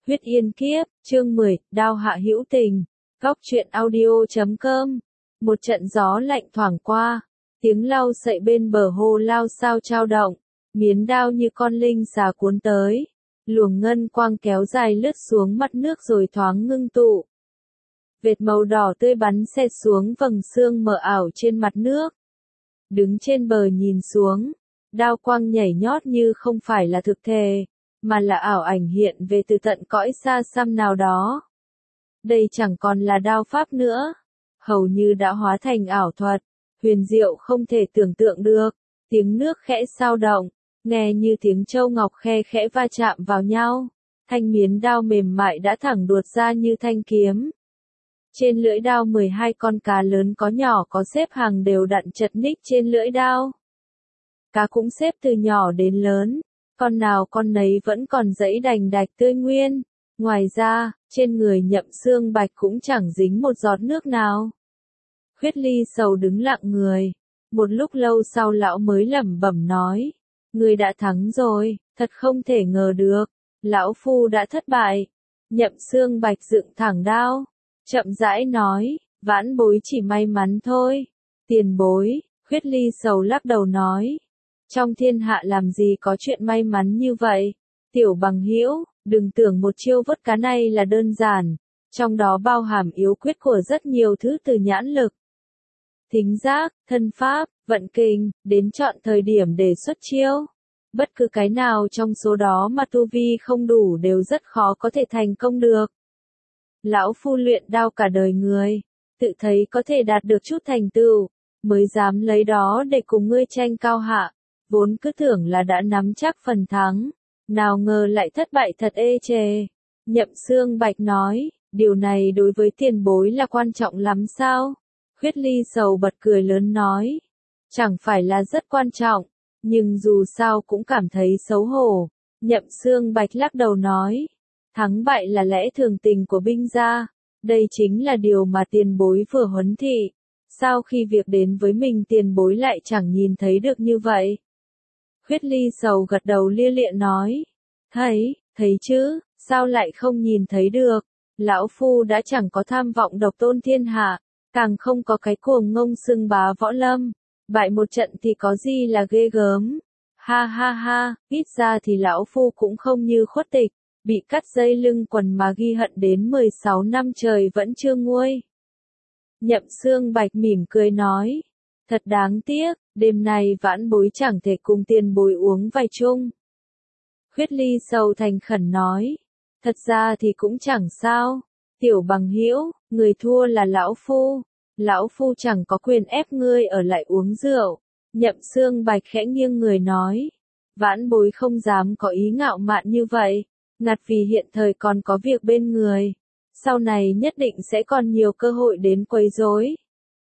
Huyết Yên Kiếp, chương 10, Đao Hạ Hữu Tình, Góc truyện audio.com. Một trận gió lạnh thoảng qua, tiếng lau sậy bên bờ hồ lao sao trao động, miến đao như con linh xà cuốn tới, luồng ngân quang kéo dài lướt xuống mặt nước rồi thoáng ngưng tụ. Vệt màu đỏ tươi bắn xẹt xuống vầng sương mờ ảo trên mặt nước. Đứng trên bờ nhìn xuống, đao quang nhảy nhót như không phải là thực thể, mà là ảo ảnh hiện về từ tận cõi xa xăm nào đó. Đây chẳng còn là đao pháp nữa, hầu như đã hóa thành ảo thuật, huyền diệu không thể tưởng tượng được. Tiếng nước khẽ xao động, nghe như tiếng châu ngọc khe khẽ va chạm vào nhau. Thanh miến đao mềm mại đã thẳng đuột ra như thanh kiếm. Trên lưỡi đao 12 con cá lớn có nhỏ có xếp hàng đều đặn chật ních trên lưỡi đao. Cá cũng xếp từ nhỏ đến lớn, con nào con nấy vẫn còn dẫy đành đạch tươi nguyên. Ngoài ra, trên người Nhậm Xương Bạch cũng chẳng dính một giọt nước nào. Khuyết Ly Sầu đứng lặng người. Một lúc lâu sau lão mới lẩm bẩm nói. Ngươi đã thắng rồi, thật không thể ngờ được. Lão phu đã thất bại. Nhậm Xương Bạch dựng thẳng đao. Chậm rãi nói, vãn bối chỉ may mắn thôi. Tiền bối, Khuyết Ly Sầu lắc đầu nói. Trong thiên hạ làm gì có chuyện may mắn như vậy. Tiểu bằng hữu, đừng tưởng một chiêu vớt cá này là đơn giản. Trong đó bao hàm yếu quyết của rất nhiều thứ từ nhãn lực, thính giác, thân pháp, vận kinh, đến chọn thời điểm để xuất chiêu. Bất cứ cái nào trong số đó mà tu vi không đủ đều rất khó có thể thành công được. Lão phu luyện đao cả đời người, tự thấy có thể đạt được chút thành tựu, mới dám lấy đó để cùng ngươi tranh cao hạ, vốn cứ tưởng là đã nắm chắc phần thắng, nào ngờ lại thất bại thật ê chề. Nhậm Xương Bạch nói, điều này đối với tiền bối là quan trọng lắm sao? Khuyết Ly Sầu bật cười lớn nói, chẳng phải là rất quan trọng, nhưng dù sao cũng cảm thấy xấu hổ. Nhậm Xương Bạch lắc đầu nói, thắng bại là lẽ thường tình của binh gia, đây chính là điều mà tiền bối vừa huấn thị. Sao khi việc đến với mình tiền bối lại chẳng nhìn thấy được như vậy? Khuyết Ly Sầu gật đầu lia lịa nói, thấy chứ, sao lại không nhìn thấy được? Lão phu đã chẳng có tham vọng độc tôn thiên hạ, càng không có cái cuồng ngông xưng bá võ lâm, bại một trận thì có gì là ghê gớm. Ha ha ha, ít ra thì lão phu cũng không như Khuất Tịch, bị cắt dây lưng quần mà ghi hận đến 16 năm trời vẫn chưa nguôi. Nhậm Xương Bạch mỉm cười nói, thật đáng tiếc, đêm nay vãn bối chẳng thể cùng tiền bối uống vài chung. Khuyết Ly Sầu thành khẩn nói, thật ra thì cũng chẳng sao. Tiểu bằng hữu, người thua là lão phu chẳng có quyền ép ngươi ở lại uống rượu. Nhậm Xương Bạch khẽ nghiêng người nói, vãn bối không dám có ý ngạo mạn như vậy, ngặt vì hiện thời còn có việc bên người, sau này nhất định sẽ còn nhiều cơ hội đến quấy rối.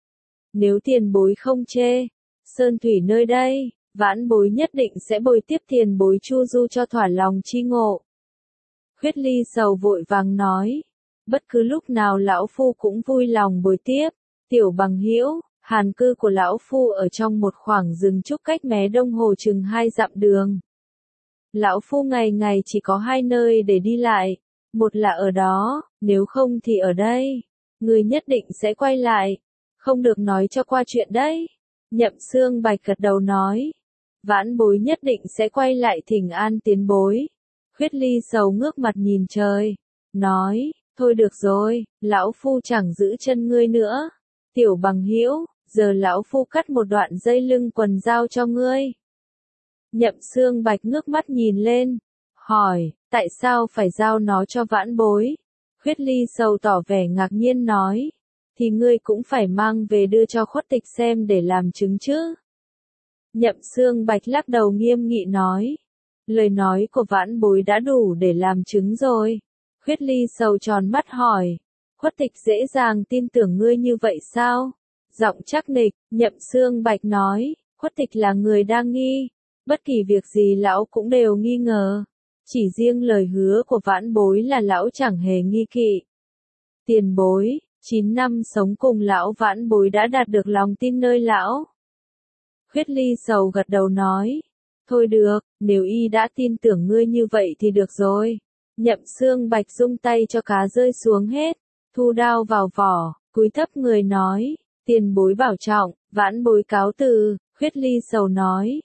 Nếu tiền bối không chê, sơn thủy nơi đây, vãn bối nhất định sẽ bồi tiếp tiền bối chu du cho thỏa lòng chi ngộ. Khuyết Ly Sầu vội vàng nói, bất cứ lúc nào lão phu cũng vui lòng bồi tiếp. Tiểu bằng hữu, hàn cư của lão phu ở trong một khoảng rừng trúc cách mé đông hồ chừng 2 dặm đường. Lão phu ngày ngày chỉ có 2 nơi để đi lại, một là ở đó, nếu không thì ở đây. Người nhất định sẽ quay lại, không được nói cho qua chuyện đấy. Nhậm Xương Bạch gật đầu nói, vãn bối nhất định sẽ quay lại thỉnh an tiền bối. Khuyết Ly Sầu ngước mặt nhìn trời, nói, thôi được rồi, lão phu chẳng giữ chân ngươi nữa. Tiểu bằng hữu, giờ lão phu cắt một đoạn dây lưng quần giao cho ngươi. Nhậm Xương Bạch ngước mắt nhìn lên, hỏi, tại sao phải giao nó cho vãn bối? Khuyết Ly Sầu tỏ vẻ ngạc nhiên nói, thì ngươi cũng phải mang về đưa cho Khuất Tịch xem để làm chứng chứ. Nhậm Xương Bạch lắc đầu nghiêm nghị nói, lời nói của vãn bối đã đủ để làm chứng rồi. Khuyết Ly Sầu tròn mắt hỏi, Khuất Tịch dễ dàng tin tưởng ngươi như vậy sao? Giọng chắc nịch, Nhậm Xương Bạch nói, Khuất Tịch là người đa nghi, bất kỳ việc gì lão cũng đều nghi ngờ, chỉ riêng lời hứa của vãn bối là lão chẳng hề nghi kỵ. Tiền bối, 9 năm sống cùng lão vãn bối đã đạt được lòng tin nơi lão. Khuyết Ly Sầu gật đầu nói, thôi được, nếu y đã tin tưởng ngươi như vậy thì được rồi. Nhậm Xương Bạch rung tay cho cá rơi xuống hết, thu đao vào vỏ, cúi thấp người nói, tiền bối bảo trọng, vãn bối cáo từ. Khuyết Ly Sầu nói,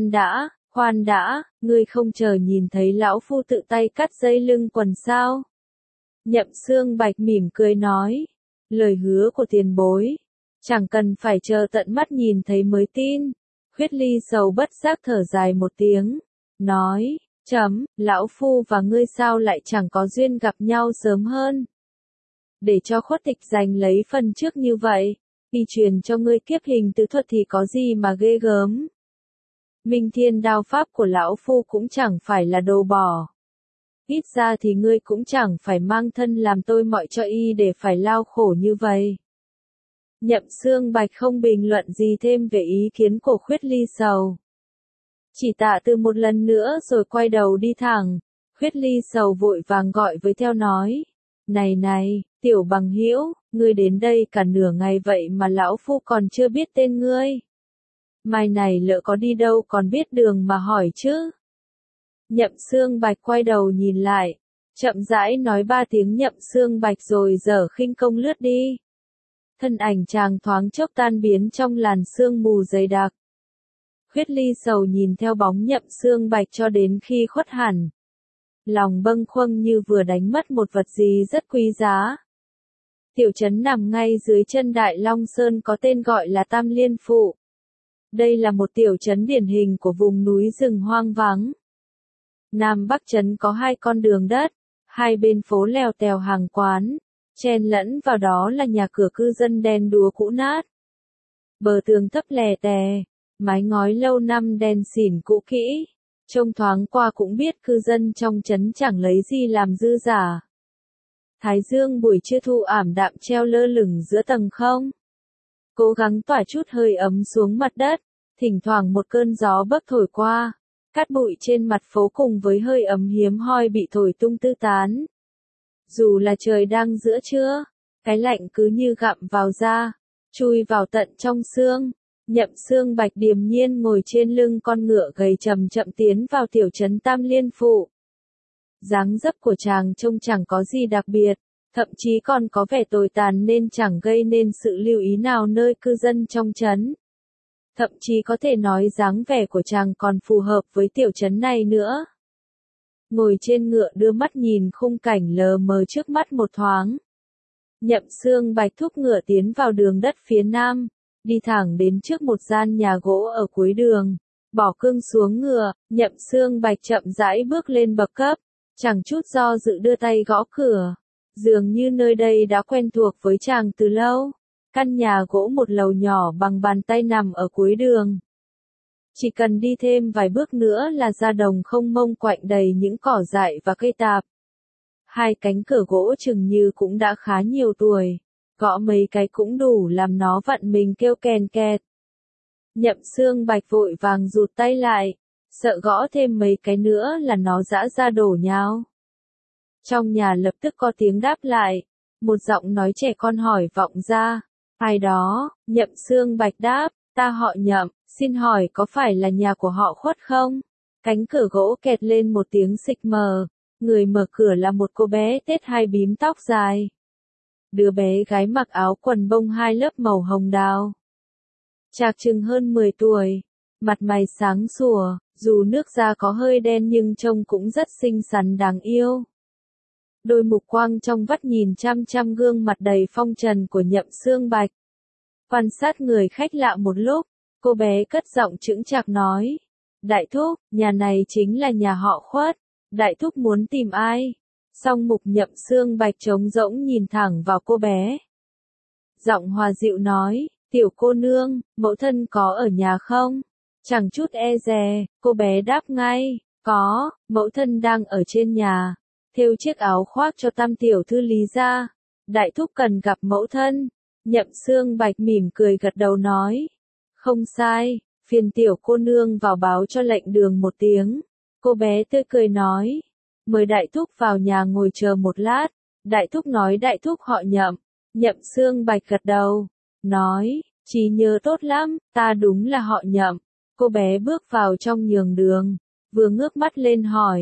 khoan đã, ngươi không chờ nhìn thấy lão phu tự tay cắt dây lưng quần sao? Nhậm Xương Bạch mỉm cười nói, lời hứa của tiền bối, chẳng cần phải chờ tận mắt nhìn thấy mới tin. Khuyết Ly Sầu bất giác thở dài một tiếng, nói, lão phu và ngươi sao lại chẳng có duyên gặp nhau sớm hơn. Để cho Khuất Tịch giành lấy phần trước như vậy, y truyền cho ngươi kiếp hình tứ thuật thì có gì mà ghê gớm. Minh Thiên đao pháp của lão phu cũng chẳng phải là đồ bỏ. Ít ra thì ngươi cũng chẳng phải mang thân làm tôi mọi cho y để phải lao khổ như vậy. Nhậm Xương Bạch không bình luận gì thêm về ý kiến của Khuyết Ly Sầu. Chỉ tạ từ một lần nữa rồi quay đầu đi thẳng. Khuyết Ly Sầu vội vàng gọi với theo nói. Này, tiểu bằng hữu, ngươi đến đây cả nửa ngày vậy mà lão phu còn chưa biết tên ngươi. Mai này lỡ có đi đâu còn biết đường mà hỏi chứ. Nhậm Xương Bạch quay đầu nhìn lại, chậm rãi nói 3 tiếng Nhậm Xương Bạch rồi giở khinh công lướt đi. Thân ảnh chàng thoáng chốc tan biến trong làn sương mù dày đặc. Khuyết Ly Sầu nhìn theo bóng Nhậm Xương Bạch cho đến khi khuất hẳn. Lòng bâng khuâng như vừa đánh mất một vật gì rất quý giá. Tiểu trấn nằm ngay dưới chân Đại Long Sơn có tên gọi là Tam Liên Phụ. Đây là một tiểu trấn điển hình của vùng núi rừng hoang vắng. Nam Bắc trấn có 2 con đường đất, hai bên phố lèo tèo hàng quán, chen lẫn vào đó là nhà cửa cư dân đen đúa cũ nát. Bờ tường thấp lè tè, mái ngói lâu năm đen xỉn cũ kỹ, trông thoáng qua cũng biết cư dân trong trấn chẳng lấy gì làm dư giả. Thái dương buổi trưa thu ảm đạm treo lơ lửng giữa tầng không. Cố gắng tỏa chút hơi ấm xuống mặt đất, thỉnh thoảng một cơn gió bấc thổi qua, cát bụi trên mặt phố cùng với hơi ấm hiếm hoi bị thổi tung tứ tán. Dù là trời đang giữa trưa, cái lạnh cứ như gặm vào da, chui vào tận trong xương. Nhậm Xương Bạch điềm nhiên ngồi trên lưng con ngựa gầy chậm chậm tiến vào tiểu trấn Tam Liên Phụ. Dáng dấp của chàng trông chẳng có gì đặc biệt, thậm chí còn có vẻ tồi tàn nên chẳng gây nên sự lưu ý nào nơi cư dân trong trấn. Thậm chí có thể nói dáng vẻ của chàng còn phù hợp với tiểu trấn này nữa. Ngồi trên ngựa đưa mắt nhìn khung cảnh lờ mờ trước mắt một thoáng. Nhậm Xương Bạch thúc ngựa tiến vào đường đất phía nam, đi thẳng đến trước một gian nhà gỗ ở cuối đường, bỏ cương xuống ngựa, Nhậm Xương Bạch chậm rãi bước lên bậc cấp, chẳng chút do dự đưa tay gõ cửa. Dường như nơi đây đã quen thuộc với chàng từ lâu. Căn nhà gỗ một lầu nhỏ bằng bàn tay nằm ở cuối đường. Chỉ cần đi thêm vài bước nữa là ra đồng không mông quạnh đầy những cỏ dại và cây tạp. 2 cánh cửa gỗ chừng như cũng đã khá nhiều tuổi, gõ mấy cái cũng đủ làm nó vặn mình kêu kèn kẹt. Nhậm Xương Bạch vội vàng rụt tay lại, sợ gõ thêm mấy cái nữa là nó giã ra đổ nhào. Trong nhà lập tức có tiếng đáp lại, một giọng nói trẻ con hỏi vọng ra. Ai đó? Nhậm Xương Bạch đáp, ta họ Nhậm, xin hỏi có phải là nhà của họ Khuất không? Cánh cửa gỗ kẹt lên một tiếng xịch mờ, người mở cửa là một cô bé tết hai bím tóc dài. Đứa bé gái mặc áo quần bông 2 lớp màu hồng đào. Chạc chừng hơn 10 tuổi, mặt mày sáng sủa, dù nước da có hơi đen nhưng trông cũng rất xinh xắn đáng yêu. Đôi mục quang trong vắt nhìn chăm chăm gương mặt đầy phong trần của Nhậm Xương Bạch. Quan sát người khách lạ một lúc, cô bé cất giọng chững chạc nói. Đại thúc, nhà này chính là nhà họ Khuất. Đại thúc muốn tìm ai? Song mục Nhậm Xương Bạch trống rỗng nhìn thẳng vào cô bé. Giọng hòa dịu nói, tiểu cô nương, mẫu thân có ở nhà không? Chẳng chút e dè, cô bé đáp ngay, có, mẫu thân đang ở trên nhà. Thêu chiếc áo khoác cho Tam tiểu thư Lý gia. Đại thúc cần gặp mẫu thân. Nhậm Xương Bạch mỉm cười gật đầu nói. Không sai, phiền tiểu cô nương vào báo cho lệnh đường một tiếng. Cô bé tươi cười nói. Mời đại thúc vào nhà ngồi chờ một lát. Đại thúc nói đại thúc họ Nhậm. Nhậm Xương Bạch gật đầu. Nói, trí nhớ tốt lắm, ta đúng là họ Nhậm. Cô bé bước vào trong nhường đường. Vừa ngước mắt lên hỏi.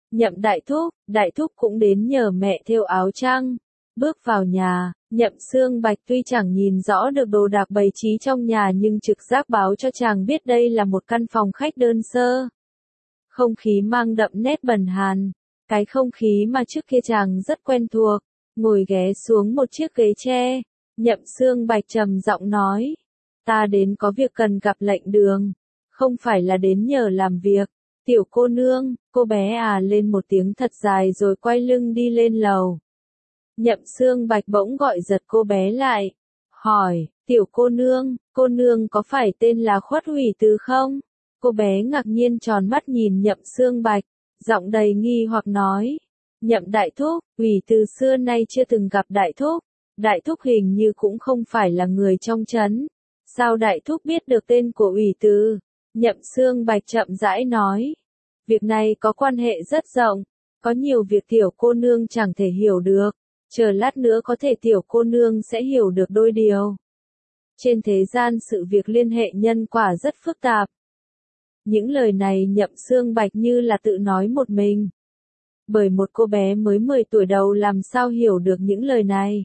Nhậm đại thúc cũng đến nhờ mẹ thêu áo chăng? Bước vào nhà, Nhậm Xương Bạch tuy chẳng nhìn rõ được đồ đạc bày trí trong nhà nhưng trực giác báo cho chàng biết đây là một căn phòng khách đơn sơ. Không khí mang đậm nét bần hàn, cái không khí mà trước kia chàng rất quen thuộc, ngồi ghé xuống một chiếc ghế tre, Nhậm Xương Bạch trầm giọng nói, ta đến có việc cần gặp lệnh đường, không phải là đến nhờ làm việc. Tiểu cô nương, cô bé à lên một tiếng thật dài rồi quay lưng đi lên lầu. Nhậm Xương Bạch bỗng gọi giật cô bé lại, hỏi, tiểu cô nương có phải tên là Khuất Hủy Từ không? Cô bé ngạc nhiên tròn mắt nhìn Nhậm Xương Bạch, giọng đầy nghi hoặc nói, Nhậm đại thúc, Hủy Từ xưa nay chưa từng gặp đại thúc hình như cũng không phải là người trong trấn, sao đại thúc biết được tên của Hủy Từ? Nhậm Xương Bạch chậm rãi nói, việc này có quan hệ rất rộng, có nhiều việc tiểu cô nương chẳng thể hiểu được, chờ lát nữa có thể tiểu cô nương sẽ hiểu được đôi điều. Trên thế gian sự việc liên hệ nhân quả rất phức tạp. Những lời này Nhậm Xương Bạch như là tự nói một mình. Bởi một cô bé mới 10 tuổi đầu làm sao hiểu được những lời này.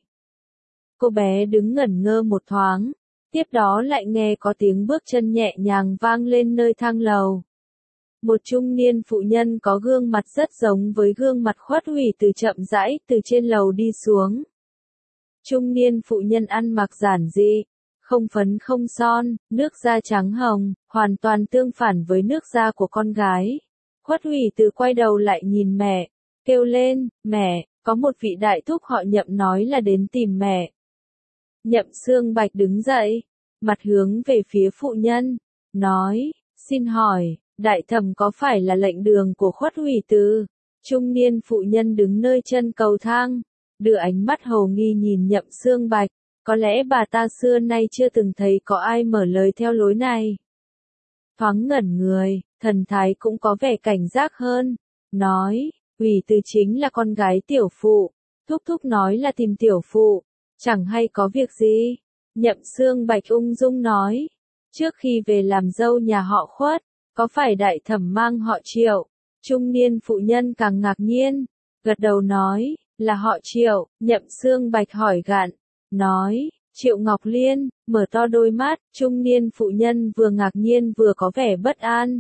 Cô bé đứng ngẩn ngơ một thoáng, tiếp đó lại nghe có tiếng bước chân nhẹ nhàng vang lên nơi thang lầu. Một trung niên phụ nhân có gương mặt rất giống với gương mặt Khuất Hủy Từ chậm rãi từ trên lầu đi xuống. Trung niên phụ nhân ăn mặc giản dị, không phấn không son, nước da trắng hồng, hoàn toàn tương phản với nước da của con gái. Khuất Hủy Từ quay đầu lại nhìn mẹ, kêu lên, mẹ, có một vị đại thúc họ Nhậm nói là đến tìm mẹ. Nhậm Xương Bạch đứng dậy, mặt hướng về phía phụ nhân, nói, xin hỏi, đại thẩm có phải là lệnh đường của Khuất Hủy Từ? Trung niên phụ nhân đứng nơi chân cầu thang, đưa ánh mắt hồ nghi nhìn Nhậm Xương Bạch, có lẽ bà ta xưa nay chưa từng thấy có ai mở lời theo lối này. Thoáng ngẩn người, thần thái cũng có vẻ cảnh giác hơn, nói, Hủy Từ chính là con gái tiểu phụ, thúc thúc nói là tìm tiểu phụ, chẳng hay có việc gì. Nhậm Xương Bạch ung dung nói, trước khi về làm dâu nhà họ Khuất, có phải đại thẩm mang họ Triệu? Trung niên phụ nhân càng ngạc nhiên, gật đầu nói, là họ Triệu. Nhậm Xương Bạch hỏi gạn, nói, Triệu Ngọc Liên, mở to đôi mắt, trung niên phụ nhân vừa ngạc nhiên vừa có vẻ bất an.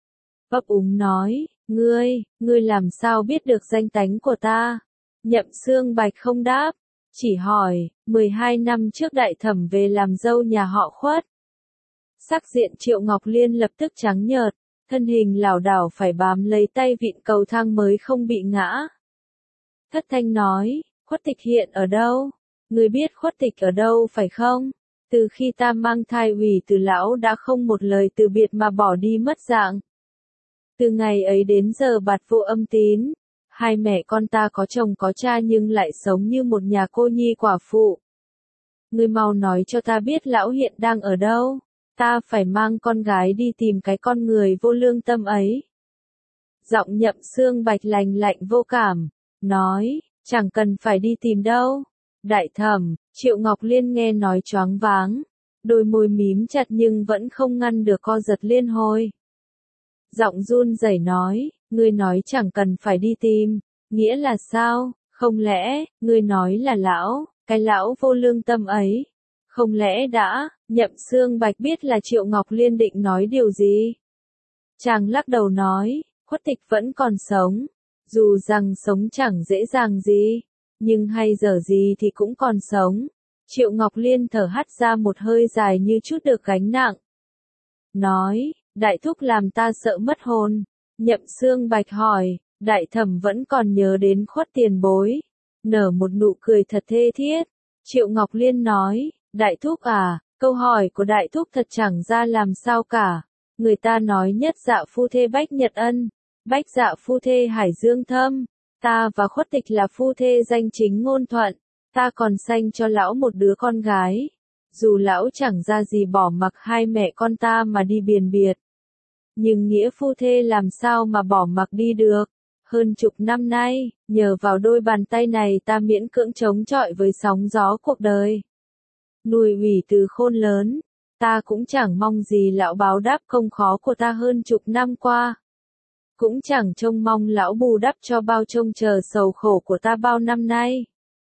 Ấp úng nói, ngươi làm sao biết được danh tánh của ta? Nhậm Xương Bạch không đáp, chỉ hỏi, 12 năm trước đại thẩm về làm dâu nhà họ Khuất. Sắc diện Triệu Ngọc Liên lập tức trắng nhợt, thân hình lảo đảo phải bám lấy tay vịn cầu thang mới không bị ngã. Thất thanh nói, Khuất Tịch hiện ở đâu? Ngươi biết Khuất Tịch ở đâu phải không? Từ khi ta mang thai Hủy Từ lão đã không một lời từ biệt mà bỏ đi mất dạng. Từ ngày ấy đến giờ bạt vô âm tín, hai mẹ con ta có chồng có cha nhưng lại sống như một nhà cô nhi quả phụ. Ngươi mau nói cho ta biết lão hiện đang ở đâu, ta phải mang con gái đi tìm cái con người vô lương tâm ấy. Giọng Nhậm Xương Bạch lành lạnh vô cảm, nói, chẳng cần phải đi tìm đâu. Đại thẩm, Triệu Ngọc Liên nghe nói choáng váng, đôi môi mím chặt nhưng vẫn không ngăn được co giật liên hồi. Giọng run rẩy nói, ngươi nói chẳng cần phải đi tìm, nghĩa là sao? Không lẽ, ngươi nói là cái lão vô lương tâm ấy? Không lẽ đã, Nhậm Xương Bạch biết là Triệu Ngọc Liên định nói điều gì? Chàng lắc đầu nói, Khuất Tịch vẫn còn sống, dù rằng sống chẳng dễ dàng gì, nhưng hay dở gì thì cũng còn sống. Triệu Ngọc Liên thở hắt ra một hơi dài như chút được gánh nặng. Nói, đại thúc làm ta sợ mất hồn. Nhậm Xương Bạch hỏi, đại thẩm vẫn còn nhớ đến Khuất tiền bối. Nở một nụ cười thật thê thiết. Triệu Ngọc Liên nói, đại thúc à, câu hỏi của đại thúc thật chẳng ra làm sao cả. Người ta nói nhất dạ phu thê Bách Nhật Ân, bách dạ phu thê Hải Dương Thâm. Ta và Khuất Tịch là phu thê danh chính ngôn thuận. Ta còn sanh cho lão một đứa con gái. Dù lão chẳng ra gì bỏ mặc hai mẹ con ta mà đi biền biệt. Nhưng nghĩa phu thê làm sao mà bỏ mặc đi được. Hơn chục năm nay, nhờ vào đôi bàn tay này ta miễn cưỡng chống chọi với sóng gió cuộc đời. Nuôi Hủy Từ khôn lớn, ta cũng chẳng mong gì lão báo đáp công khó của ta hơn chục năm qua. cũng chẳng trông mong lão bù đắp cho bao trông chờ sầu khổ của ta bao năm nay.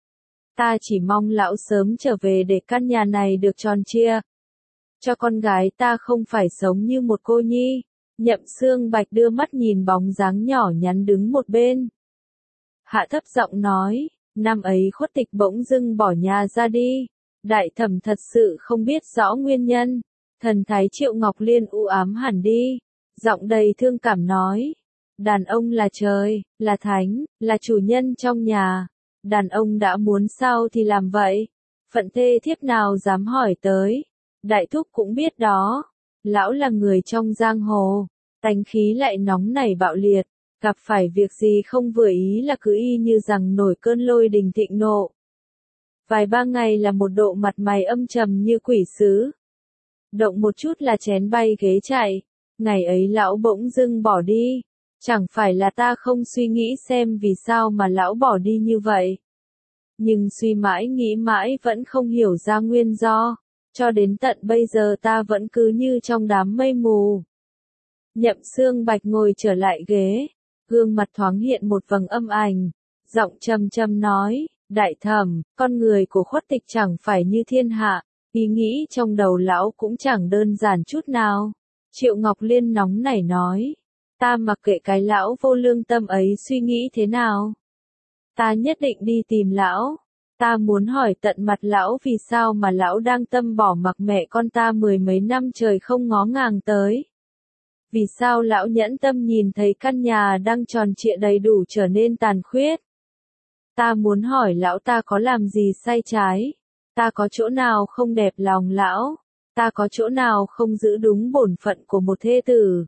Ta chỉ mong lão sớm trở về để căn nhà này được tròn trịa. Cho con gái ta không phải sống như một cô nhi. Nhậm Xương Bạch đưa mắt nhìn bóng dáng nhỏ nhắn đứng một bên. Hạ thấp giọng nói, năm ấy Khuất Tịch bỗng dưng bỏ nhà ra đi. Đại thẩm thật sự không biết rõ nguyên nhân. Thần thái Triệu Ngọc Liên u ám hẳn đi. Giọng đầy thương cảm nói. Đàn ông là trời, là thánh, là chủ nhân trong nhà. Đàn ông đã muốn sao thì làm vậy. Phận thê thiếp nào dám hỏi tới. Đại thúc cũng biết đó. Lão là người trong giang hồ. Tánh khí lại nóng nảy bạo liệt. Gặp phải việc gì không vừa ý là cứ y như rằng nổi cơn lôi đình thịnh nộ. Vài ba ngày là một độ mặt mày âm trầm như quỷ sứ. Động một chút là chén bay ghế chạy. Ngày ấy lão bỗng dưng bỏ đi. Chẳng phải là ta không suy nghĩ xem vì sao mà lão bỏ đi như vậy. Nhưng suy mãi nghĩ mãi vẫn không hiểu ra nguyên do. Cho đến tận bây giờ ta vẫn cứ như trong đám mây mù. Nhậm Xương Bạch ngồi trở lại ghế. Gương mặt thoáng hiện một vầng âm ảnh. Giọng trầm trầm nói, đại thẩm, con người của Khuất Tịch chẳng phải như thiên hạ. Ý nghĩ trong đầu lão cũng chẳng đơn giản chút nào. Triệu Ngọc Liên nóng nảy nói. Ta mặc kệ cái lão vô lương tâm ấy suy nghĩ thế nào. Ta nhất định đi tìm lão. Ta muốn hỏi tận mặt lão vì sao mà lão đang tâm bỏ mặc mẹ con ta mười mấy năm trời không ngó ngàng tới. Vì sao lão nhẫn tâm nhìn thấy căn nhà đang tròn trịa đầy đủ trở nên tàn khuyết. Ta muốn hỏi lão ta có làm gì sai trái. Ta có chỗ nào không đẹp lòng lão. Ta có chỗ nào không giữ đúng bổn phận của một thê tử.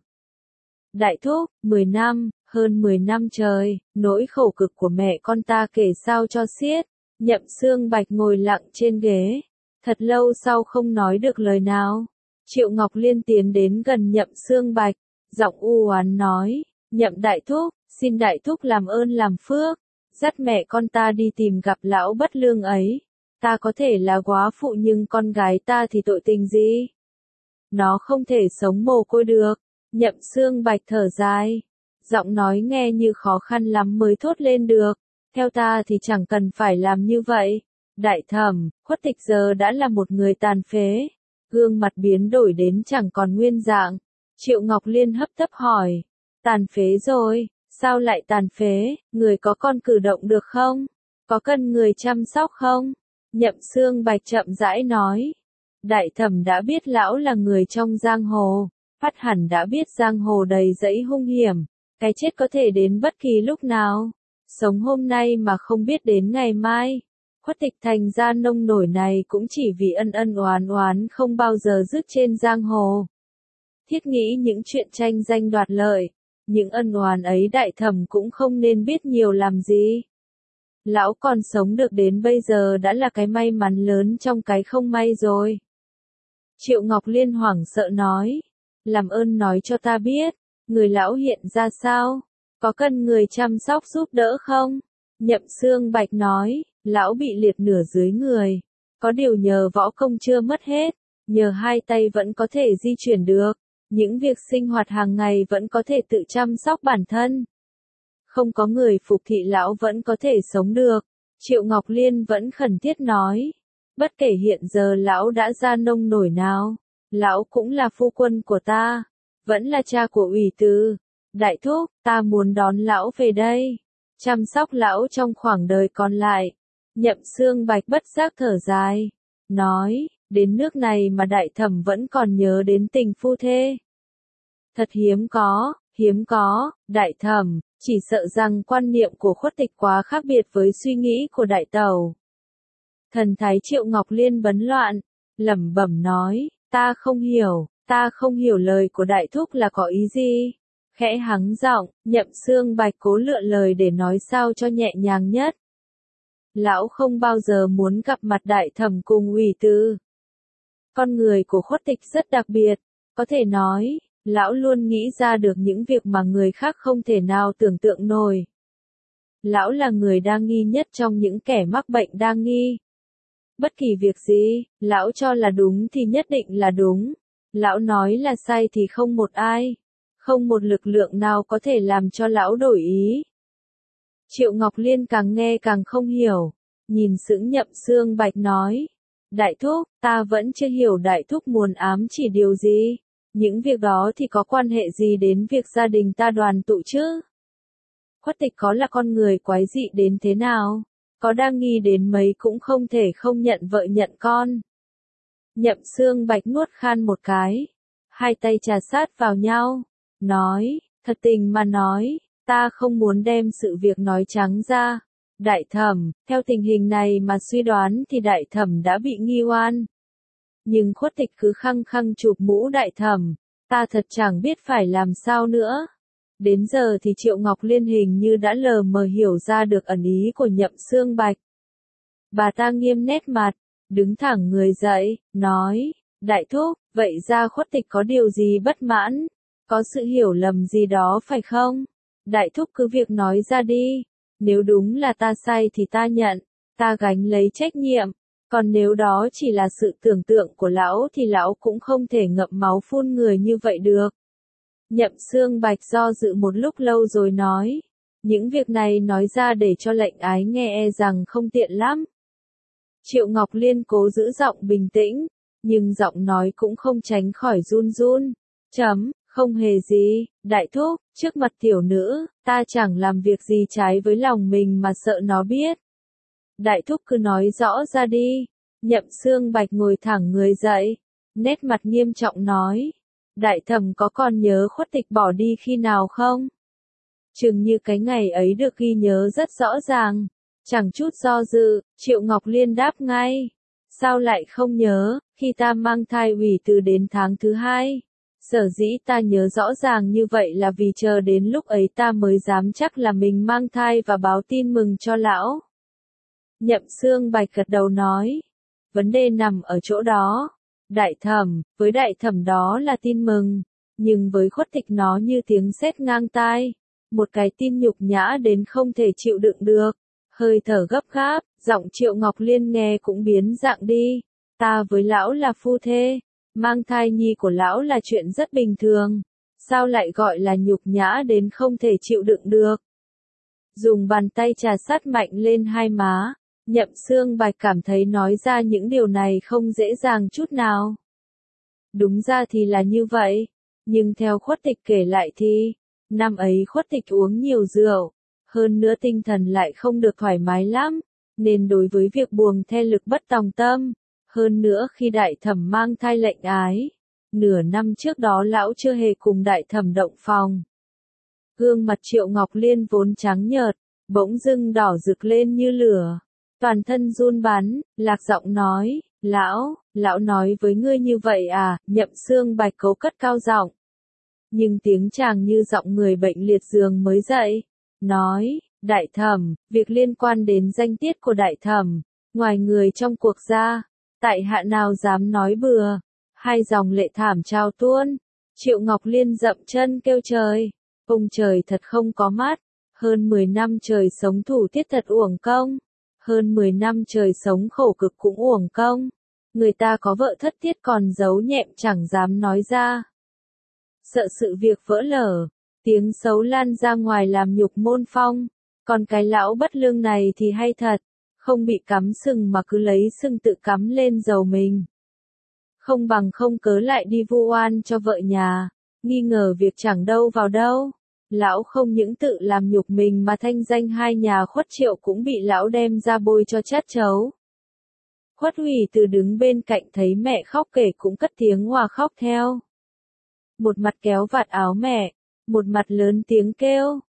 Đại thúc, 10 năm, hơn 10 năm trời, nỗi khổ cực của mẹ con ta kể sao cho xiết. Nhậm Xương Bạch ngồi lặng trên ghế. Thật lâu sau không nói được lời nào. Triệu Ngọc Liên tiến đến gần Nhậm Xương Bạch. Giọng u oán nói. Nhậm đại thúc, xin đại thúc làm ơn làm phước. Dắt mẹ con ta đi tìm gặp lão bất lương ấy. Ta có thể là góa phụ nhưng con gái ta thì tội tình gì? Nó không thể sống mồ côi được. Nhậm Xương Bạch thở dài. Giọng nói nghe như khó khăn lắm mới thốt lên được. Theo ta thì chẳng cần phải làm như vậy. Đại thẩm, Khuất Tịch giờ đã là một người tàn phế. Gương mặt biến đổi đến chẳng còn nguyên dạng. Triệu Ngọc Liên hấp tấp hỏi. Tàn phế rồi, sao lại tàn phế, người có con cử động được không? Có cần người chăm sóc không? Nhậm Xương Bạch chậm rãi nói. Đại thẩm đã biết lão là người trong giang hồ. Phát hẳn đã biết giang hồ đầy dẫy hung hiểm. Cái chết có thể đến bất kỳ lúc nào. Sống hôm nay mà không biết đến ngày mai. Khuất Tịch thành ra nông nổi này cũng chỉ vì ân ân oán oán không bao giờ dứt trên giang hồ. Thiết nghĩ những chuyện tranh danh đoạt lợi. Những ân oán ấy đại thẩm cũng không nên biết nhiều làm gì. Lão còn sống được đến bây giờ đã là cái may mắn lớn trong cái không may rồi. Triệu Ngọc Liên hoảng sợ nói. Làm ơn nói cho ta biết, người lão hiện ra sao? Có cần người chăm sóc giúp đỡ không? Nhậm Xương Bạch nói, lão bị liệt nửa dưới người. Có điều nhờ võ công chưa mất hết, nhờ hai tay vẫn có thể di chuyển được. Những việc sinh hoạt hàng ngày vẫn có thể tự chăm sóc bản thân. Không có người phục thị lão vẫn có thể sống được. Triệu Ngọc Liên vẫn khẩn thiết nói. Bất kể hiện giờ lão đã ra nông nổi nào. Lão cũng là phu quân của ta. Vẫn là cha của ủy từ. Đại thúc, ta muốn đón lão về đây. Chăm sóc lão trong khoảng đời còn lại. Nhậm Xương Bạch bất giác thở dài. Nói, đến nước này mà đại thẩm vẫn còn nhớ đến tình phu thê. Thật hiếm có, đại thẩm, chỉ sợ rằng quan niệm của Khuất Tịch quá khác biệt với suy nghĩ của đại tẩu. Thần thái Triệu Ngọc Liên bấn loạn, lẩm bẩm nói, ta không hiểu lời của đại thúc là có ý gì. Khẽ hắng giọng, Nhậm Xương Bạch cố lựa lời để nói sao cho nhẹ nhàng nhất. Lão không bao giờ muốn gặp mặt đại thẩm cùng ủy tư. Con người của Khuất Tịch rất đặc biệt, có thể nói, lão luôn nghĩ ra được những việc mà người khác không thể nào tưởng tượng nổi. Lão là người đa nghi nhất trong những kẻ mắc bệnh đa nghi. Bất kỳ việc gì, lão cho là đúng thì nhất định là đúng. Lão nói là sai thì không Không một lực lượng nào có thể làm cho lão đổi ý. Triệu Ngọc Liên càng nghe càng không hiểu, nhìn sững Nhậm Xương Bạch nói. Đại thúc, ta vẫn chưa hiểu đại thúc muốn ám chỉ điều gì. Những việc đó thì có quan hệ gì đến việc gia đình ta đoàn tụ chứ? Khuất Tịch có là con người quái dị đến thế nào? Có đa nghi đến mấy cũng không thể không nhận vợ nhận con. Nhậm Xương Bạch nuốt khan một cái, hai tay trà sát vào nhau, nói, thật tình mà nói, ta không muốn đem sự việc nói trắng ra. Đại thẩm, theo tình hình này mà suy đoán thì đại thẩm đã bị nghi oan. Nhưng Khuất Tịch cứ khăng khăng chụp mũ đại thẩm, ta thật chẳng biết phải làm sao nữa. Đến giờ thì Triệu Ngọc Liên hình như đã lờ mờ hiểu ra được ẩn ý của Nhậm Xương Bạch. Bà ta nghiêm nét mặt, đứng thẳng người dậy, nói, đại thúc, vậy ra Khuất Tịch có điều gì bất mãn? Có sự hiểu lầm gì đó phải không? Đại thúc cứ việc nói ra đi. Nếu đúng là ta sai thì ta nhận, ta gánh lấy trách nhiệm. Còn nếu đó chỉ là sự tưởng tượng của lão thì lão cũng không thể ngậm máu phun người như vậy được. Nhậm Xương Bạch do dự một lúc lâu rồi nói. Những việc này nói ra để cho lệnh ái nghe e rằng không tiện lắm. Triệu Ngọc Liên cố giữ giọng bình tĩnh, nhưng giọng nói cũng không tránh khỏi run run. Không hề gì, đại thúc, trước mặt tiểu nữ, ta chẳng làm việc gì trái với lòng mình mà sợ nó biết. Đại thúc cứ nói rõ ra đi. Nhậm Xương Bạch ngồi thẳng người dậy, nét mặt nghiêm trọng nói. Đại thẩm có còn nhớ Khuất Tịch bỏ đi khi nào không? Chừng như cái ngày ấy được ghi nhớ rất rõ ràng. Chẳng chút do dự, Triệu Ngọc Liên đáp ngay. Sao lại không nhớ, khi ta mang thai ủy từ đến tháng thứ 2. Sở dĩ ta nhớ rõ ràng như vậy là vì chờ đến lúc ấy ta mới dám chắc là mình mang thai và báo tin mừng cho lão. Nhậm Xương Bạch gật đầu nói. Vấn đề nằm ở chỗ đó. Đại thẩm, với đại thẩm đó là tin mừng, nhưng với Khuất Tịch nó như tiếng sét ngang tai. Một cái tin nhục nhã đến không thể chịu đựng được. Hơi thở gấp gáp, giọng Triệu Ngọc Liên nghe cũng biến dạng đi. Ta với lão là phu thê, mang thai nhi của lão là chuyện rất bình thường. Sao lại gọi là nhục nhã đến không thể chịu đựng được? Dùng bàn tay trà sát mạnh lên hai má, Nhậm Xương Bạch cảm thấy nói ra những điều này không dễ dàng chút nào. Đúng ra thì là như vậy, nhưng theo Khuất Tịch kể lại thì, năm ấy Khuất Tịch uống nhiều rượu, hơn nữa tinh thần lại không được thoải mái lắm, nên đối với việc buông the lực bất tòng tâm. Hơn nữa khi đại thẩm mang thai lệnh ái, nửa năm trước đó lão chưa hề cùng đại thẩm động phòng. Gương mặt Triệu Ngọc Liên vốn trắng nhợt, bỗng dưng đỏ rực lên như lửa. Toàn thân run bắn, lạc giọng nói, lão nói với ngươi như vậy à? Nhậm Xương Bạch cố cất cao giọng. Nhưng tiếng chàng như giọng người bệnh liệt giường mới dậy. Nói, đại thẩm, việc liên quan đến danh tiết của đại thẩm, ngoài người trong cuộc ra, tại hạ nào dám nói bừa. Hai dòng lệ thảm trao tuôn. Triệu Ngọc Liên dậm chân kêu trời. Ông trời thật không có mắt. Hơn 10 năm trời sống thủ tiết thật uổng công. Hơn 10 năm trời sống khổ cực cũng uổng công. Người ta có vợ thất tiết còn giấu nhẹm chẳng dám nói ra. Sợ sự việc vỡ lở, tiếng xấu lan ra ngoài làm nhục môn phong. Còn cái lão bất lương này thì hay thật, không bị cắm sừng mà cứ lấy sừng tự cắm lên dầu mình. Không bằng không cớ lại đi vu oan cho vợ nhà, nghi ngờ việc chẳng đâu vào đâu. Lão không những tự làm nhục mình mà thanh danh hai nhà Khuất Triệu cũng bị lão đem ra bôi cho chát chấu. Khuất Hủy từ đứng bên cạnh thấy mẹ khóc kể cũng cất tiếng hòa khóc theo. Một mặt kéo vạt áo mẹ, một mặt lớn tiếng kêu,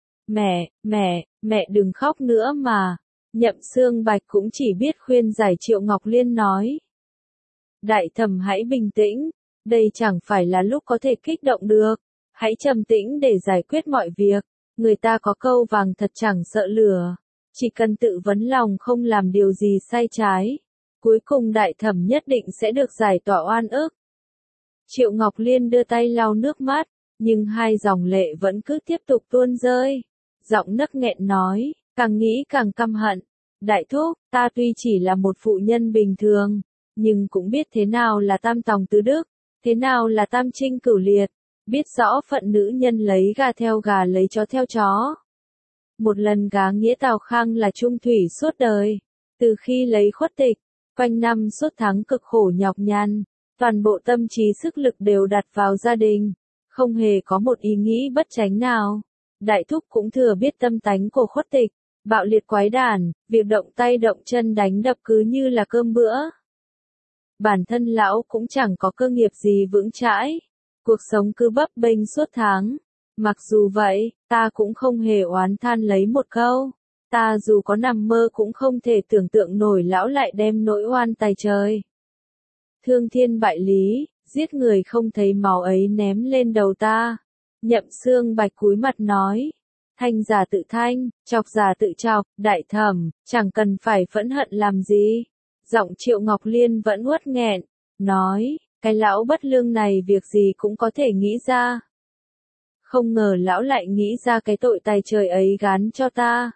mẹ đừng khóc nữa mà. Nhậm Xương Bạch cũng chỉ biết khuyên giải Triệu Ngọc Liên nói. Đại thẩm hãy bình tĩnh, đây chẳng phải là lúc có thể kích động được. Hãy trầm tĩnh để giải quyết mọi việc. Người ta có câu vàng thật chẳng sợ lửa. Chỉ cần tự vấn lòng không làm điều gì sai trái. Cuối cùng đại thẩm nhất định sẽ được giải tỏa oan ức. Triệu Ngọc Liên đưa tay lau nước mắt, nhưng hai dòng lệ vẫn cứ tiếp tục tuôn rơi. Giọng nấc nghẹn nói, càng nghĩ càng căm hận. Đại thúc, ta tuy chỉ là một phụ nhân bình thường, nhưng cũng biết thế nào là tam tòng tứ đức, thế nào là tam trinh cửu liệt. biết rõ phận nữ nhân lấy gà theo gà lấy chó theo chó. Một lần gá nghĩa Tào Khang là trung thủy suốt đời, từ khi lấy khuất tịch, quanh năm suốt tháng cực khổ nhọc nhằn, toàn bộ tâm trí sức lực đều đặt vào gia đình, không hề có một ý nghĩ bất chánh nào. Đại thúc cũng thừa biết tâm tánh của khuất tịch, bạo liệt quái đản, việc động tay động chân đánh đập cứ như là cơm bữa. Bản thân lão cũng chẳng có cơ nghiệp gì vững chãi, cuộc sống cứ bấp bênh suốt tháng. Mặc dù vậy, ta cũng không hề oán than lấy một câu. Ta dù có nằm mơ cũng không thể tưởng tượng nổi lão lại đem nỗi oan tài trời. Thương thiên bại lý, giết người không thấy máu ấy ném lên đầu ta. Nhậm Xương Bạch cúi mặt nói. Thanh giả tự thanh, chọc giả tự chọc, đại thẩm, chẳng cần phải phẫn hận làm gì. Giọng Triệu Ngọc Liên vẫn uất nghẹn, nói, cái lão bất lương này việc gì cũng có thể nghĩ ra. Không ngờ lão lại nghĩ ra cái tội tài trời ấy gán cho ta.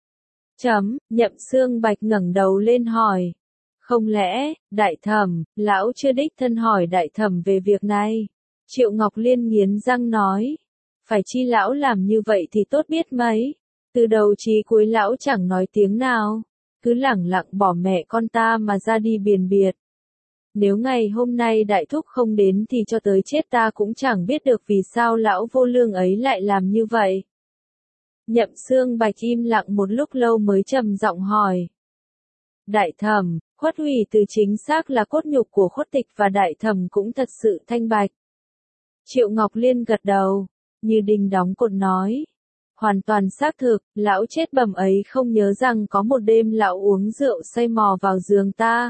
Nhậm Xương Bạch ngẩng đầu lên hỏi. Không lẽ, đại thẩm, lão chưa đích thân hỏi đại thẩm về việc này? Triệu Ngọc Liên nghiến răng nói. Phải chi lão làm như vậy thì tốt biết mấy. Từ đầu chí cuối lão chẳng nói tiếng nào. Cứ lẳng lặng bỏ mẹ con ta mà ra đi biền biệt. Nếu ngày hôm nay đại thúc không đến thì cho tới chết ta cũng chẳng biết được vì sao lão vô lương ấy lại làm như vậy. Nhậm Xương Bạch im lặng một lúc lâu mới trầm giọng hỏi. Đại thẩm, khuất hủy từ chính xác là cốt nhục của khuất tịch và đại thẩm cũng thật sự thanh bạch. Triệu Ngọc Liên gật đầu, như đinh đóng cột nói. Hoàn toàn xác thực, lão chết bầm ấy không nhớ rằng có một đêm lão uống rượu say mò vào giường ta.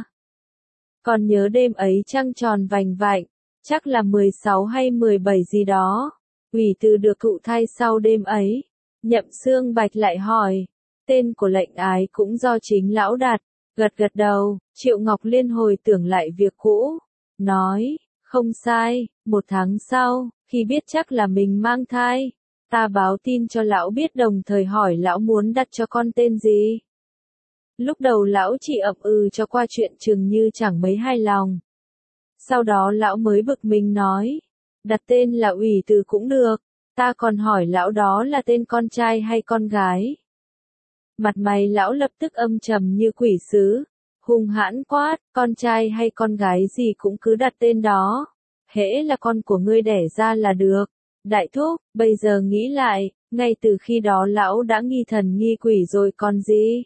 Còn nhớ đêm ấy trăng tròn vành vạnh, chắc là 16 hay 17 gì đó. Ủy từ được thụ thai sau đêm ấy. Nhậm Xương Bạch lại hỏi, tên của lệnh ái cũng do chính lão đặt. Gật đầu, Triệu Ngọc Liên hồi tưởng lại việc cũ. Nói, không sai, 1 tháng sau, khi biết chắc là mình mang thai, ta báo tin cho lão biết đồng thời hỏi lão muốn đặt cho con tên gì. Lúc đầu lão chỉ ậm ừ cho qua chuyện chừng như chẳng mấy hài lòng. Sau đó lão mới bực mình nói, đặt tên là Ủy Từ cũng được, ta còn hỏi lão đó là tên con trai hay con gái. Mặt mày lão lập tức âm trầm như quỷ sứ, hung hãn quát, con trai hay con gái gì cũng cứ đặt tên đó, hễ là con của ngươi đẻ ra là được. Đại thúc, bây giờ nghĩ lại, ngay từ khi đó lão đã nghi thần nghi quỷ rồi còn gì.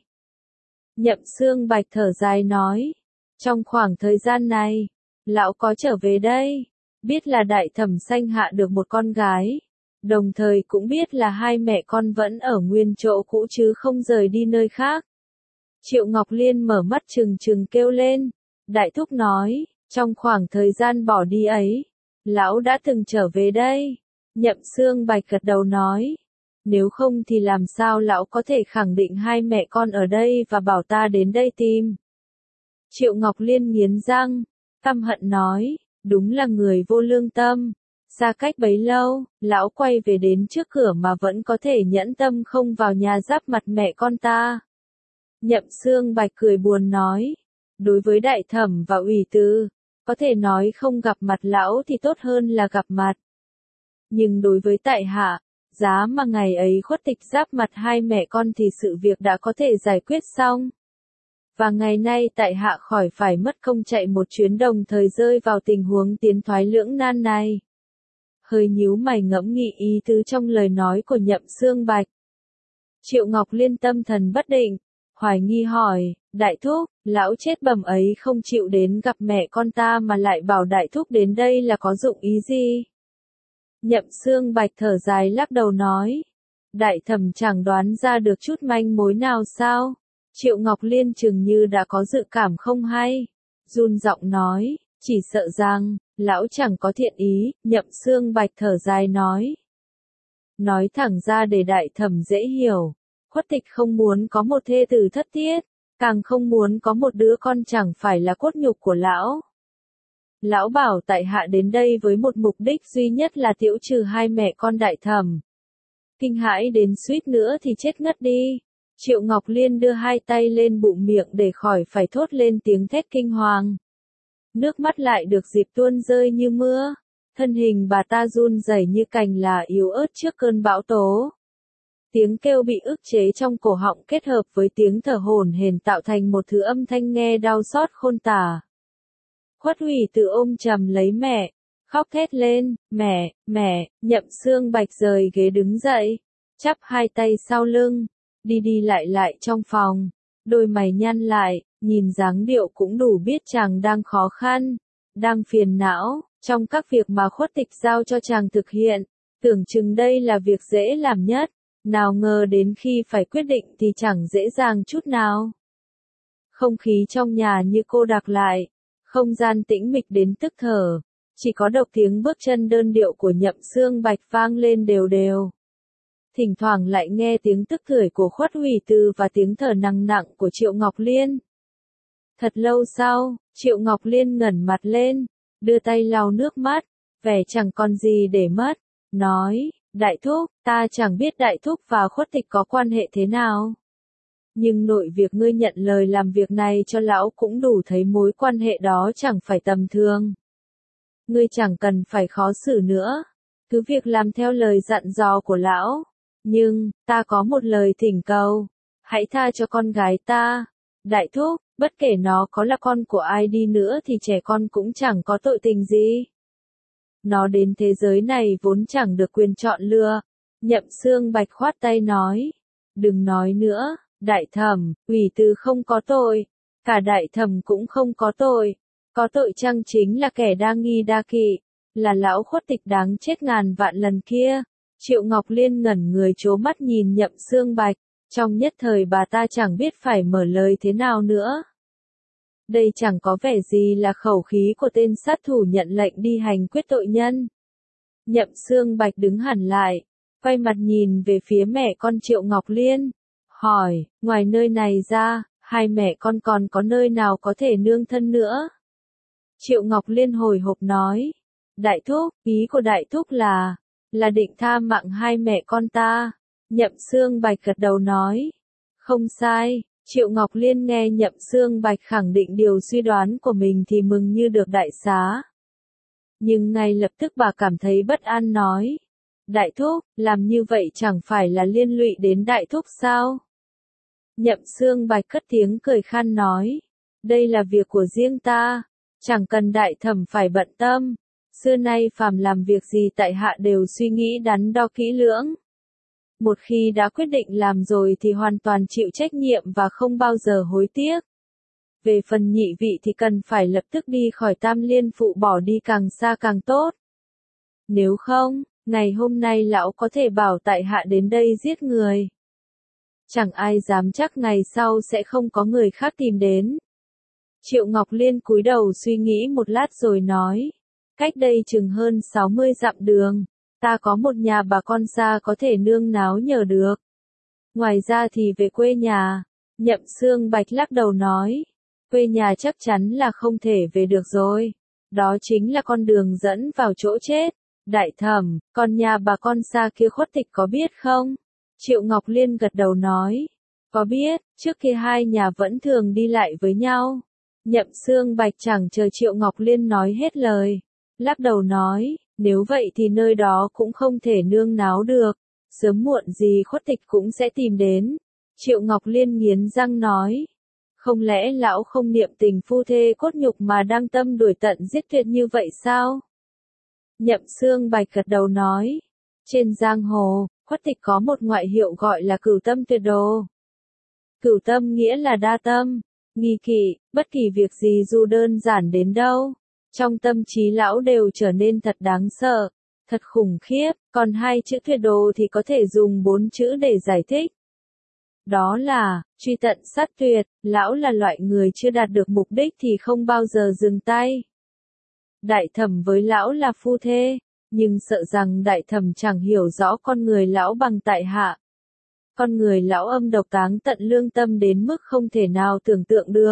Nhậm Xương Bạch thở dài nói, trong khoảng thời gian này, lão có trở về đây, biết là đại thẩm sanh hạ được một con gái, đồng thời cũng biết là hai mẹ con vẫn ở nguyên chỗ cũ chứ không rời đi nơi khác. Triệu Ngọc Liên mở mắt trừng trừng kêu lên, đại thúc nói, trong khoảng thời gian bỏ đi ấy, lão đã từng trở về đây. Nhậm Xương Bạch gật đầu nói, nếu không thì làm sao lão có thể khẳng định hai mẹ con ở đây và bảo ta đến đây tìm. Triệu Ngọc Liên nghiến răng, căm hận nói, đúng là người vô lương tâm. Xa cách bấy lâu, lão quay về đến trước cửa mà vẫn có thể nhẫn tâm không vào nhà giáp mặt mẹ con ta. Nhậm Xương Bạch cười buồn nói, đối với đại thẩm và Ủy Từ, có thể nói không gặp mặt lão thì tốt hơn là gặp mặt. Nhưng đối với tại hạ, giá mà ngày ấy khuất tịch giáp mặt hai mẹ con thì sự việc đã có thể giải quyết xong. Và ngày nay tại hạ khỏi phải mất công chạy một chuyến đồng thời rơi vào tình huống tiến thoái lưỡng nan này. Hơi nhíu mày ngẫm nghĩ ý tứ trong lời nói của Nhậm Xương Bạch. Triệu Ngọc Liên tâm thần bất định, hoài nghi hỏi, đại thúc, lão chết bầm ấy không chịu đến gặp mẹ con ta mà lại bảo đại thúc đến đây là có dụng ý gì? Nhậm Xương Bạch thở dài lắc đầu nói, đại thẩm chẳng đoán ra được chút manh mối nào sao? Triệu Ngọc Liên chừng như đã có dự cảm không hay, run giọng nói, chỉ sợ rằng, lão chẳng có thiện ý. Nhậm Xương Bạch thở dài nói thẳng ra để đại thẩm dễ hiểu, khuất tịch không muốn có một thê tử thất tiết, càng không muốn có một đứa con chẳng phải là cốt nhục của lão. Lão bảo tại hạ đến đây với một mục đích duy nhất là tiễu trừ hai mẹ con đại thẩm. Kinh hãi đến suýt nữa thì chết ngất đi. Triệu Ngọc Liên đưa hai tay lên bụng miệng để khỏi phải thốt lên tiếng thét kinh hoàng. Nước mắt lại được dịp tuôn rơi như mưa. thân hình bà ta run rẩy như cành là yếu ớt trước cơn bão tố. Tiếng kêu bị ức chế trong cổ họng kết hợp với tiếng thở hổn hển tạo thành một thứ âm thanh nghe đau xót khôn tả. Khuất Hủy Từ ôm chầm lấy mẹ, khóc thét lên, mẹ, Nhậm Xương Bạch rời ghế đứng dậy, chắp hai tay sau lưng, đi đi lại trong phòng, đôi mày nhăn lại, nhìn dáng điệu cũng đủ biết chàng đang khó khăn, đang phiền não, trong các việc mà Khuất Tịch giao cho chàng thực hiện, tưởng chừng đây là việc dễ làm nhất, nào ngờ đến khi phải quyết định thì chẳng dễ dàng chút nào. Không khí trong nhà như cô đặc lại, không gian tĩnh mịch đến tức thở, chỉ có độc tiếng bước chân đơn điệu của Nhậm Xương Bạch vang lên đều đều. Thỉnh thoảng lại nghe tiếng tức tưởi của Khuất Hủy Từ và tiếng thở nặng nặng của Triệu Ngọc Liên. Thật lâu sau, Triệu Ngọc Liên ngẩng mặt lên, đưa tay lau nước mắt, vẻ chẳng còn gì để mất, nói, Đại Thúc, ta chẳng biết Đại Thúc và Khuất Tịch có quan hệ thế nào. Nhưng nội việc ngươi nhận lời làm việc này cho lão cũng đủ thấy mối quan hệ đó chẳng phải tầm thường. Ngươi chẳng cần phải khó xử nữa, cứ việc làm theo lời dặn dò của lão. Nhưng, ta có một lời thỉnh cầu, hãy tha cho con gái ta. Đại Thúc, bất kể nó có là con của ai đi nữa thì trẻ con cũng chẳng có tội tình gì. Nó đến thế giới này vốn chẳng được quyền chọn lựa. Nhậm Xương Bạch khoát tay nói, đừng nói nữa, Đại Thẩm, Hủy Từ không có tội, cả Đại Thẩm cũng không có tội chăng chính là kẻ đa nghi đa kỵ, là lão Khuất Tịch đáng chết ngàn vạn lần kia. Triệu Ngọc Liên ngẩn người trố mắt nhìn Nhậm Xương Bạch, trong nhất thời bà ta chẳng biết phải mở lời thế nào nữa. Đây chẳng có vẻ gì là khẩu khí của tên sát thủ nhận lệnh đi hành quyết tội nhân. Nhậm Xương Bạch đứng hẳn lại, quay mặt nhìn về phía mẹ con Triệu Ngọc Liên, hỏi, ngoài nơi này ra, hai mẹ con còn có nơi nào có thể nương thân nữa? Triệu Ngọc Liên hồi hộp nói, Đại Thúc, ý của Đại Thúc là định tha mạng hai mẹ con ta. Nhậm Xương Bạch gật đầu nói, không sai. Triệu Ngọc Liên nghe Nhậm Xương Bạch khẳng định điều suy đoán của mình thì mừng như được đại xá. Nhưng ngay lập tức bà cảm thấy bất an nói, Đại Thúc, làm như vậy chẳng phải là liên lụy đến Đại Thúc sao? Nhậm Xương Bạch cất tiếng cười khan nói, đây là việc của riêng ta, chẳng cần Đại Thẩm phải bận tâm. Xưa nay phàm làm việc gì tại hạ đều suy nghĩ đắn đo kỹ lưỡng. Một khi đã quyết định làm rồi thì hoàn toàn chịu trách nhiệm và không bao giờ hối tiếc. Về phần nhị vị thì cần phải lập tức đi khỏi Tam Liên Phụ, bỏ đi càng xa càng tốt. Nếu không, ngày hôm nay lão có thể bảo tại hạ đến đây giết người. Chẳng ai dám chắc ngày sau sẽ không có người khác tìm đến. Triệu Ngọc Liên cúi đầu suy nghĩ một lát rồi nói, cách đây chừng hơn 60 dặm đường, ta có một nhà bà con xa có thể nương náo nhờ được. Ngoài ra thì về quê nhà, Nhậm Xương Bạch lắc đầu nói, quê nhà chắc chắn là không thể về được rồi. Đó chính là con đường dẫn vào chỗ chết. Đại Thẩm, còn nhà bà con xa kia Khuất Tịch có biết không? Triệu Ngọc Liên gật đầu nói, có biết, trước kia hai nhà vẫn thường đi lại với nhau. Nhậm Xương Bạch chẳng chờ Triệu Ngọc Liên nói hết lời, lắc đầu nói, nếu vậy thì nơi đó cũng không thể nương náo được, sớm muộn gì Khuất Tịch cũng sẽ tìm đến. Triệu Ngọc Liên nghiến răng nói, không lẽ lão không niệm tình phu thê cốt nhục mà đang tâm đuổi tận giết tuyệt như vậy sao? Nhậm Xương Bạch gật đầu nói, trên giang hồ, Khuất Tịch có một ngoại hiệu gọi là cửu tâm tuyệt đồ. Cửu tâm nghĩa là đa tâm, nghi kỵ, bất kỳ việc gì dù đơn giản đến đâu, trong tâm trí lão đều trở nên thật đáng sợ, thật khủng khiếp, còn hai chữ tuyệt đồ thì có thể dùng 4 chữ để giải thích. Đó là, truy tận sát tuyệt, lão là loại người chưa đạt được mục đích thì không bao giờ dừng tay. Đại Thẩm với lão là phu thê, nhưng sợ rằng Đại Thẩm chẳng hiểu rõ con người lão bằng tại hạ. Con người lão âm độc táng tận lương tâm đến mức không thể nào tưởng tượng được.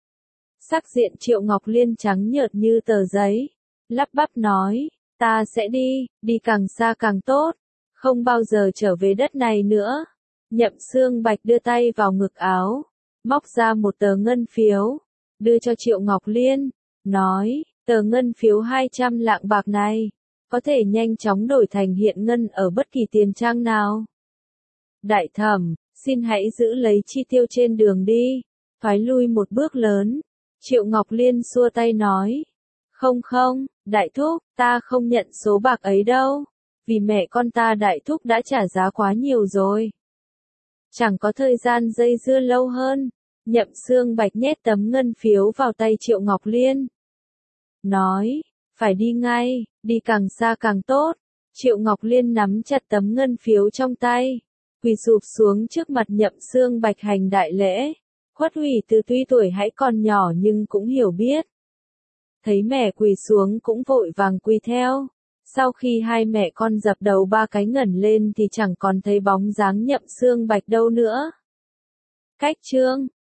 Sắc diện Triệu Ngọc Liên trắng nhợt như tờ giấy, lắp bắp nói, ta sẽ đi càng xa càng tốt, không bao giờ trở về đất này nữa. Nhậm Xương Bạch đưa tay vào ngực áo, móc ra một tờ ngân phiếu, đưa cho Triệu Ngọc Liên, nói, tờ ngân phiếu 200 lạng bạc này, có thể nhanh chóng đổi thành hiện ngân ở bất kỳ tiền trang nào. Đại thẩm, xin hãy giữ lấy chi tiêu trên đường đi. Thoái lui một bước lớn. Triệu Ngọc Liên xua tay nói. Không không, đại thúc, ta không nhận số bạc ấy đâu. Vì mẹ con ta đại thúc đã trả giá quá nhiều rồi. Chẳng có thời gian dây dưa lâu hơn. Nhậm Xương Bạch nhét tấm ngân phiếu vào tay Triệu Ngọc Liên. Nói, phải đi ngay, đi càng xa càng tốt. Triệu Ngọc Liên nắm chặt tấm ngân phiếu trong tay. Quỳ sụp xuống trước mặt Nhậm Xương Bạch hành đại lễ. Khuất Hủy Từ tuy tuổi hãy còn nhỏ nhưng cũng hiểu biết. Thấy mẹ quỳ xuống cũng vội vàng quỳ theo. Sau khi hai mẹ con dập đầu ba cái ngẩng lên thì chẳng còn thấy bóng dáng Nhậm Xương Bạch đâu nữa. Cách chương